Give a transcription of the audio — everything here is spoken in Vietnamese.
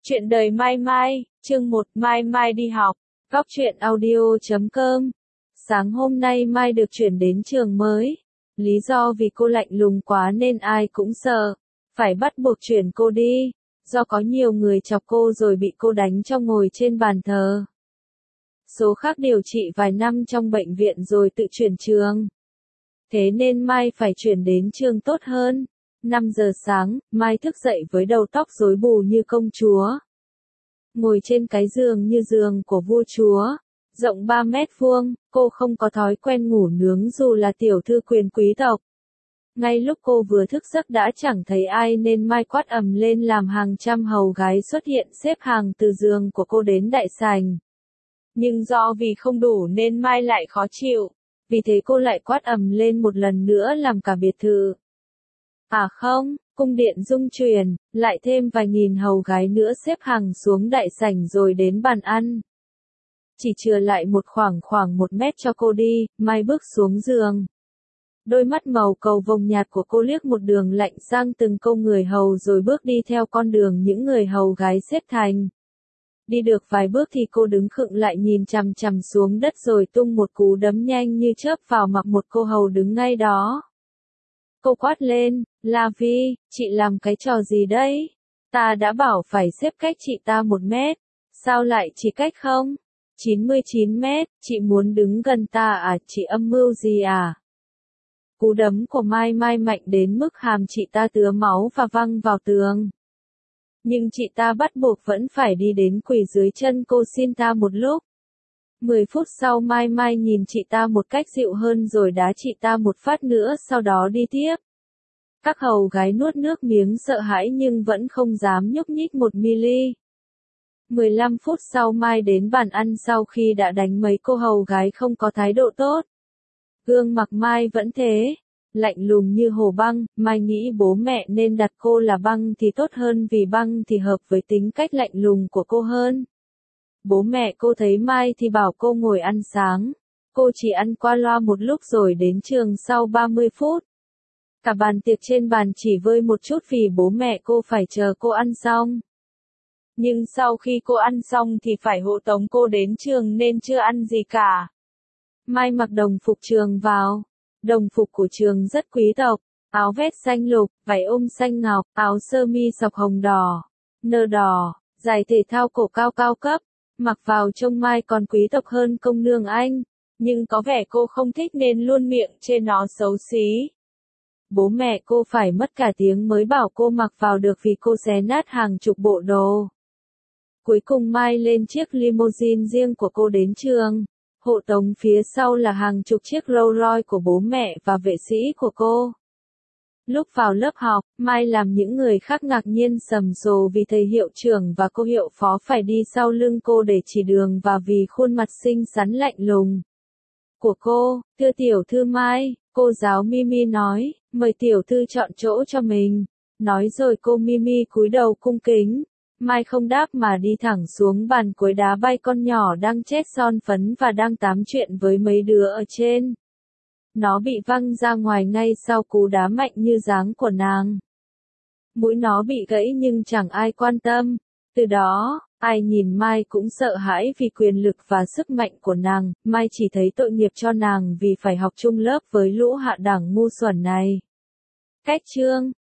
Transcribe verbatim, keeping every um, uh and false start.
Chuyện đời Mai Mai, chương một Mai Mai đi học, góc truyện audio chấm com. Sáng hôm nay Mai được chuyển đến trường mới. Lý do vì cô lạnh lùng quá nên ai cũng sợ. Phải bắt buộc chuyển cô đi. Do có nhiều người chọc cô rồi bị cô đánh cho ngồi trên bàn thờ. Số khác điều trị vài năm trong bệnh viện rồi tự chuyển trường. Thế nên Mai phải chuyển đến trường tốt hơn. năm giờ sáng, Mai thức dậy với đầu tóc rối bù như công chúa. Ngồi trên cái giường như giường của vua chúa, rộng ba mét vuông, cô không có thói quen ngủ nướng dù là tiểu thư quyền quý tộc. Ngay lúc cô vừa thức giấc đã chẳng thấy ai nên Mai quát ầm lên làm hàng trăm hầu gái xuất hiện xếp hàng từ giường của cô đến đại sảnh. Nhưng do vì không đủ nên Mai lại khó chịu, vì thế cô lại quát ầm lên một lần nữa làm cả biệt thự. À không, cung điện rung chuyển, lại thêm vài nghìn hầu gái nữa xếp hàng xuống đại sảnh rồi đến bàn ăn. Chỉ chừa lại một khoảng khoảng một mét cho cô đi, Mai bước xuống giường. Đôi mắt màu cầu vồng nhạt của cô liếc một đường lạnh sang từng câu người hầu rồi bước đi theo con đường những người hầu gái xếp thành. Đi được vài bước thì cô đứng khựng lại nhìn chằm chằm xuống đất rồi tung một cú đấm nhanh như chớp vào mặt một cô hầu đứng ngay đó. Cô quát lên, La Vi, chị làm cái trò gì đấy? Ta đã bảo phải xếp cách chị ta một mét. Sao lại chỉ cách không? chín mươi chín mét, chị muốn đứng gần ta à, chị âm mưu gì à? Cú đấm của Mai Mai mạnh đến mức hàm chị ta tứa máu và văng vào tường. Nhưng chị ta bắt buộc vẫn phải đi đến quỳ dưới chân cô xin ta một lúc. Mười phút sau Mai Mai nhìn chị ta một cách dịu hơn rồi đá chị ta một phát nữa sau đó đi tiếp. Các hầu gái nuốt nước miếng sợ hãi nhưng vẫn không dám nhúc nhích một mi-li. mười lăm phút sau Mai đến bàn ăn sau khi đã đánh mấy cô hầu gái không có thái độ tốt. Gương mặt Mai vẫn thế, lạnh lùng như hồ băng. Mai nghĩ bố mẹ nên đặt cô là băng thì tốt hơn vì băng thì hợp với tính cách lạnh lùng của cô hơn. Bố mẹ cô thấy Mai thì bảo cô ngồi ăn sáng. Cô chỉ ăn qua loa một lúc rồi đến trường sau ba mươi phút. Cả bàn tiệc trên bàn chỉ vơi một chút vì bố mẹ cô phải chờ cô ăn xong. Nhưng sau khi cô ăn xong thì phải hộ tống cô đến trường nên chưa ăn gì cả. Mai mặc đồng phục trường vào. Đồng phục của trường rất quý tộc, áo vest xanh lục, váy ôm xanh ngọc, áo sơ mi sọc hồng đỏ, nơ đỏ, giày thể thao cổ cao cao cấp. Mặc vào trông Mai còn quý tộc hơn công nương Anh, nhưng có vẻ cô không thích nên luôn miệng chê nó xấu xí. Bố mẹ cô phải mất cả tiếng mới bảo cô mặc vào được vì cô xé nát hàng chục bộ đồ. Cuối cùng Mai lên chiếc limousine riêng của cô đến trường. Hộ tống phía sau là hàng chục chiếc Rolls Royce của bố mẹ và vệ sĩ của cô. Lúc vào lớp học, Mai làm những người khác ngạc nhiên sầm sồ vì thầy hiệu trưởng và cô hiệu phó phải đi sau lưng cô để chỉ đường và vì khuôn mặt xinh xắn lạnh lùng của cô. Thưa tiểu thư Mai, cô giáo Mimi nói, mời tiểu thư chọn chỗ cho mình. Nói rồi cô Mimi cúi đầu cung kính. Mai không đáp mà đi thẳng xuống bàn cuối đá bay con nhỏ đang chét son phấn và đang tám chuyện với mấy đứa ở trên. Nó bị văng ra ngoài ngay sau cú đá mạnh như giáng của nàng. Mũi nó bị gãy nhưng chẳng ai quan tâm. Từ đó, ai nhìn Mai cũng sợ hãi vì quyền lực và sức mạnh của nàng. Mai chỉ thấy tội nghiệp cho nàng vì phải học chung lớp với lũ hạ đẳng ngu xuẩn này. Cách chương